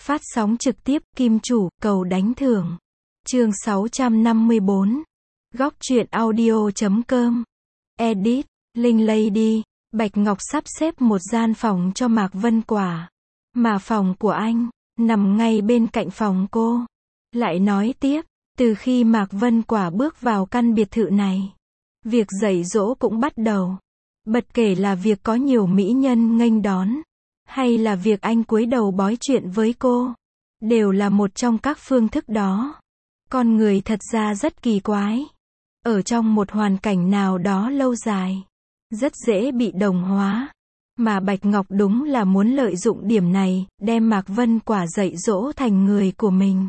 Phát sóng trực tiếp, Kim Chủ, cầu đánh thưởng. Chương 654. Góc truyện audio.com. Edit, Linh Lady. Bạch Ngọc sắp xếp một gian phòng cho Mạc Vân Quả. Mà phòng của anh, nằm ngay bên cạnh phòng cô. Lại nói tiếp, từ khi Mạc Vân Quả bước vào căn biệt thự này, việc dạy dỗ cũng bắt đầu. Bất kể là việc có nhiều mỹ nhân nghênh đón, hay là việc anh cúi đầu bói chuyện với cô, đều là một trong các phương thức đó. Con người thật ra rất kỳ quái. Ở trong một hoàn cảnh nào đó lâu dài, rất dễ bị đồng hóa. Mà Bạch Ngọc đúng là muốn lợi dụng điểm này, đem Mạc Vân Quả dạy dỗ thành người của mình.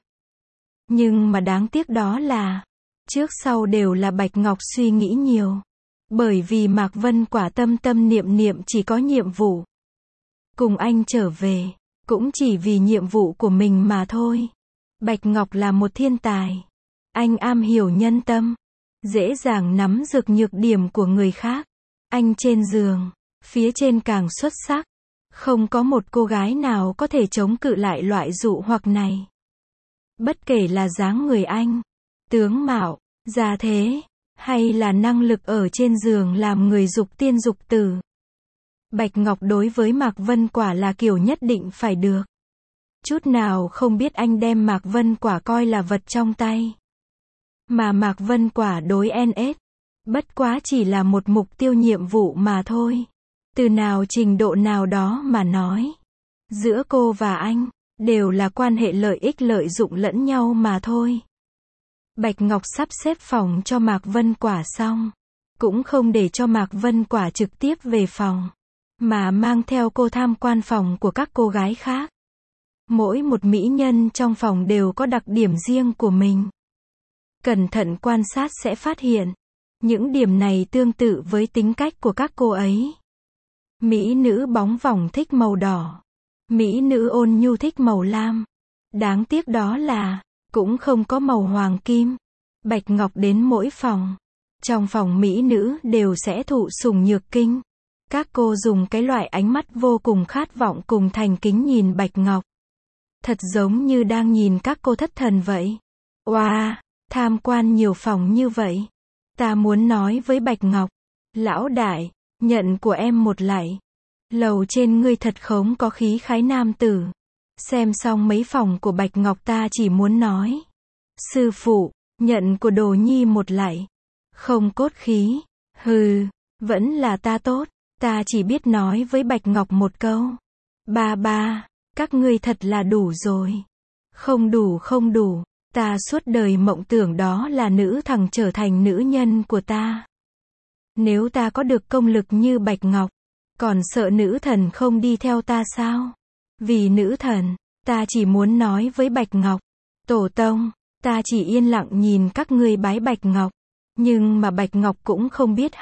Nhưng mà đáng tiếc đó là, trước sau đều là Bạch Ngọc suy nghĩ nhiều. Bởi vì Mạc Vân Quả tâm tâm niệm niệm chỉ có nhiệm vụ cùng anh trở về, cũng chỉ vì nhiệm vụ của mình mà thôi. Bạch Ngọc là một thiên tài. Anh am hiểu nhân tâm, dễ dàng nắm được nhược điểm của người khác. Anh trên giường, phía trên càng xuất sắc. Không có một cô gái nào có thể chống cự lại loại dụ hoặc này. Bất kể là dáng người anh, tướng mạo, gia thế, hay là năng lực ở trên giường làm người dục tiên dục tử. Bạch Ngọc đối với Mạc Vân Quả là kiểu nhất định phải được. Chút nào không biết anh đem Mạc Vân Quả coi là vật trong tay. Mà Mạc Vân Quả đối NS, bất quá chỉ là một mục tiêu nhiệm vụ mà thôi. Từ nào trình độ nào đó mà nói, giữa cô và anh, đều là quan hệ lợi ích lợi dụng lẫn nhau mà thôi. Bạch Ngọc sắp xếp phòng cho Mạc Vân Quả xong, cũng không để cho Mạc Vân Quả trực tiếp về phòng, mà mang theo cô tham quan phòng của các cô gái khác. Mỗi một mỹ nhân trong phòng đều có đặc điểm riêng của mình. Cẩn thận quan sát sẽ phát hiện, những điểm này tương tự với tính cách của các cô ấy. Mỹ nữ bóng vòng thích màu đỏ. Mỹ nữ ôn nhu thích màu lam. Đáng tiếc đó là, cũng không có màu hoàng kim. Bạch Ngọc đến mỗi phòng. Trong phòng mỹ nữ đều sẽ thụ sủng nhược kinh. Các cô dùng cái loại ánh mắt vô cùng khát vọng cùng thành kính nhìn Bạch Ngọc. Thật giống như đang nhìn các cô thất thần vậy. Wow, tham quan nhiều phòng như vậy. Ta muốn nói với Bạch Ngọc. Lão đại, nhận của em một lạy. Lầu trên ngươi thật không có khí khái nam tử. Xem xong mấy phòng của Bạch Ngọc ta chỉ muốn nói. Sư phụ, nhận của đồ nhi một lạy. Không cốt khí. Hừ, vẫn là ta tốt. Ta chỉ biết nói với Bạch Ngọc một câu. Ba, các ngươi thật là đủ rồi. Không đủ. Ta suốt đời mộng tưởng đó là nữ thằng trở thành nữ nhân của ta. Nếu ta có được công lực như Bạch Ngọc, còn sợ nữ thần không đi theo ta sao? Vì nữ thần, ta chỉ muốn nói với Bạch Ngọc. Tổ tông, ta chỉ yên lặng nhìn các ngươi bái Bạch Ngọc. Nhưng mà Bạch Ngọc cũng không biết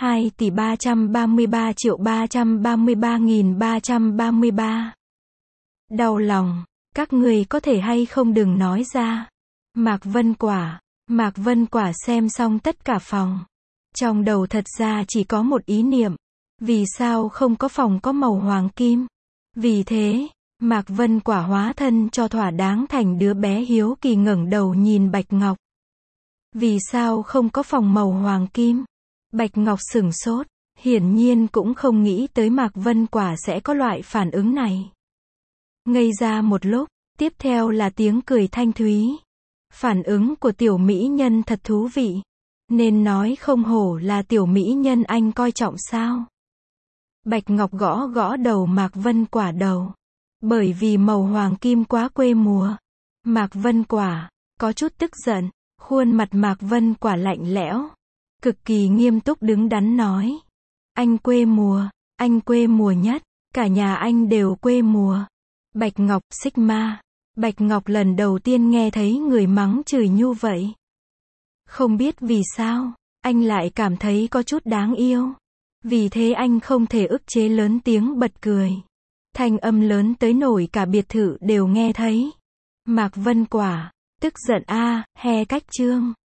2.333.333.333. Đau lòng, các ngươi có thể hay không đừng nói ra. Mạc Vân Quả xem xong tất cả phòng. Trong đầu thật ra chỉ có một ý niệm. Vì sao không có phòng có màu hoàng kim? Vì thế, Mạc Vân Quả hóa thân cho thỏa đáng thành đứa bé hiếu kỳ ngẩng đầu nhìn Bạch Ngọc. Vì sao không có phòng màu hoàng kim? Bạch Ngọc sửng sốt, hiển nhiên cũng không nghĩ tới Mạc Vân Quả sẽ có loại phản ứng này. Ngây ra một lúc, tiếp theo là tiếng cười thanh thúy. Phản ứng của tiểu mỹ nhân thật thú vị. Nên nói không hổ là tiểu mỹ nhân anh coi trọng sao? Bạch Ngọc gõ gõ đầu Mạc Vân Quả đầu. Bởi vì màu hoàng kim quá quê mùa. Mạc Vân Quả có chút tức giận. Khuôn mặt Mạc Vân Quả lạnh lẽo, cực kỳ nghiêm túc đứng đắn nói. Anh quê mùa nhất. Cả nhà anh đều quê mùa. Bạch Ngọc, Sigma. Bạch Ngọc lần đầu tiên nghe thấy người mắng chửi như vậy. Không biết vì sao, anh lại cảm thấy có chút đáng yêu. Vì thế anh không thể ức chế lớn tiếng bật cười. Thanh âm lớn tới nổi cả biệt thự đều nghe thấy. Mạc Vân Quả, tức giận he cách chương.